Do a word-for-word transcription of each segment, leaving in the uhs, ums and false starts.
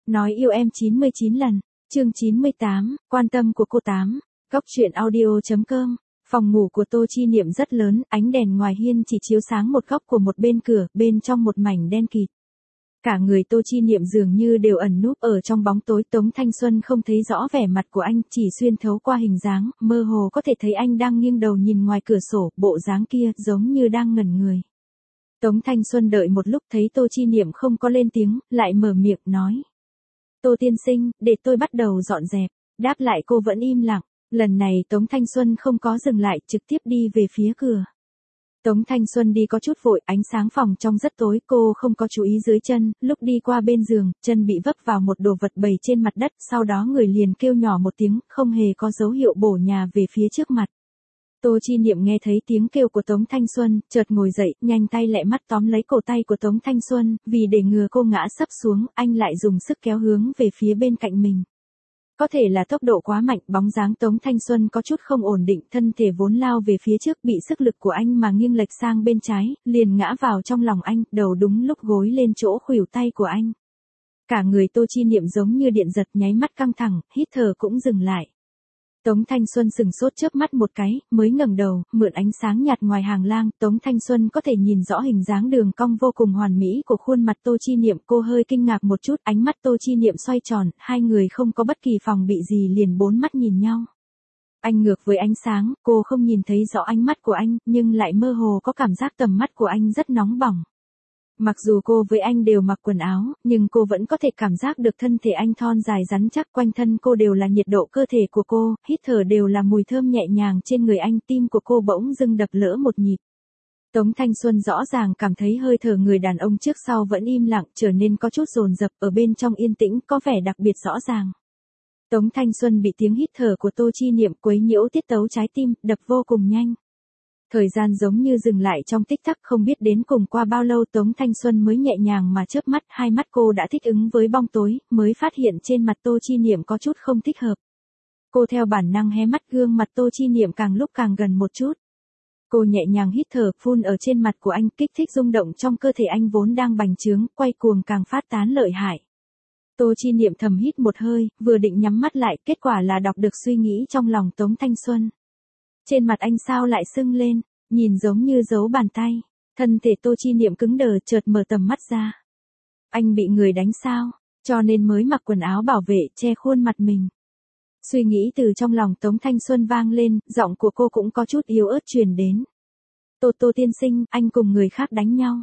Nói yêu em chín mươi chín lần, chương chín mươi tám, quan tâm của cô tám, góc truyện audio.com. Phòng ngủ của Tô Chi Niệm rất lớn, ánh đèn ngoài hiên chỉ chiếu sáng một góc của một bên cửa, bên trong một mảnh đen kịt. Cả người Tô Chi Niệm dường như đều ẩn núp ở trong bóng tối. Tống Thanh Xuân không thấy rõ vẻ mặt của anh, chỉ xuyên thấu qua hình dáng, mơ hồ có thể thấy anh đang nghiêng đầu nhìn ngoài cửa sổ, bộ dáng kia giống như đang ngẩn người. Tống Thanh Xuân đợi một lúc thấy Tô Chi Niệm không có lên tiếng, lại mở miệng nói. Tô tiên sinh, để tôi bắt đầu dọn dẹp. Đáp lại cô vẫn im lặng. Lần này Tống Thanh Xuân không có dừng lại, trực tiếp đi về phía cửa. Tống Thanh Xuân đi có chút vội, ánh sáng phòng trong rất tối, cô không có chú ý dưới chân, lúc đi qua bên giường, chân bị vấp vào một đồ vật bầy trên mặt đất, sau đó người liền kêu nhỏ một tiếng, không hề có dấu hiệu bổ nhào về phía trước mặt. Tô Chi Niệm nghe thấy tiếng kêu của Tống Thanh Xuân, chợt ngồi dậy, nhanh tay lẹ mắt tóm lấy cổ tay của Tống Thanh Xuân, vì để ngừa cô ngã sấp xuống, anh lại dùng sức kéo hướng về phía bên cạnh mình. Có thể là tốc độ quá mạnh, bóng dáng Tống Thanh Xuân có chút không ổn định, thân thể vốn lao về phía trước bị sức lực của anh mà nghiêng lệch sang bên trái, liền ngã vào trong lòng anh, đầu đúng lúc gối lên chỗ khuỷu tay của anh. Cả người Tô Chi Niệm giống như điện giật, nháy mắt căng thẳng, hít thở cũng dừng lại. Tống Thanh Xuân sừng sốt chớp mắt một cái, mới ngẩng đầu, mượn ánh sáng nhạt ngoài hàng lang, Tống Thanh Xuân có thể nhìn rõ hình dáng đường cong vô cùng hoàn mỹ của khuôn mặt Tô Chi Niệm. Cô hơi kinh ngạc một chút, ánh mắt Tô Chi Niệm xoay tròn, hai người không có bất kỳ phòng bị gì liền bốn mắt nhìn nhau. Anh ngược với ánh sáng, cô không nhìn thấy rõ ánh mắt của anh, nhưng lại mơ hồ có cảm giác tầm mắt của anh rất nóng bỏng. Mặc dù cô với anh đều mặc quần áo, nhưng cô vẫn có thể cảm giác được thân thể anh thon dài rắn chắc, quanh thân cô đều là nhiệt độ cơ thể của cô, hít thở đều là mùi thơm nhẹ nhàng trên người anh, tim của cô bỗng dưng đập lỡ một nhịp. Tống Thanh Xuân rõ ràng cảm thấy hơi thở người đàn ông trước sau vẫn im lặng, trở nên có chút dồn dập, ở bên trong yên tĩnh, có vẻ đặc biệt rõ ràng. Tống Thanh Xuân bị tiếng hít thở của Tô Chi Niệm quấy nhiễu tiết tấu trái tim, đập vô cùng nhanh. Thời gian giống như dừng lại trong tích tắc, không biết đến cùng qua bao lâu Tống Thanh Xuân mới nhẹ nhàng mà chớp mắt, hai mắt cô đã thích ứng với bóng tối, mới phát hiện trên mặt Tô Chi Niệm có chút không thích hợp. Cô theo bản năng hé mắt, gương mặt Tô Chi Niệm càng lúc càng gần một chút. Cô nhẹ nhàng hít thở, phun ở trên mặt của anh, kích thích rung động trong cơ thể anh vốn đang bành trướng, quay cuồng càng phát tán lợi hại. Tô Chi Niệm thầm hít một hơi, vừa định nhắm mắt lại, kết quả là đọc được suy nghĩ trong lòng Tống Thanh Xuân. Trên mặt anh sao lại sưng lên, nhìn giống như dấu bàn tay. Thân thể Tô Chi Niệm cứng đờ, chợt mở tầm mắt ra. Anh bị người đánh sao, cho nên mới mặc quần áo bảo vệ che khuôn mặt mình. Suy nghĩ từ trong lòng Tống Thanh Xuân vang lên, giọng của cô cũng có chút yếu ớt truyền đến. Tô Tô tiên sinh, anh cùng người khác đánh nhau.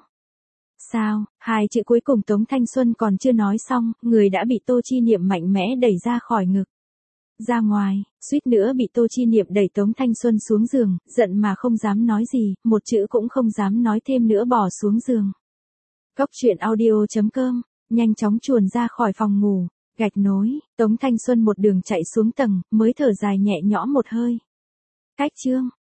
Sao? Hai chữ cuối cùng Tống Thanh Xuân còn chưa nói xong, người đã bị Tô Chi Niệm mạnh mẽ đẩy ra khỏi ngực. Ra ngoài, suýt nữa bị Tô Chi Niệm đẩy Tống Thanh Xuân xuống giường, giận mà không dám nói gì, một chữ cũng không dám nói thêm nữa, bỏ xuống giường. Góc truyện audio.com, nhanh chóng chuồn ra khỏi phòng ngủ, gạch nối, Tống Thanh Xuân một đường chạy xuống tầng, mới thở dài nhẹ nhõm một hơi. Cách chương.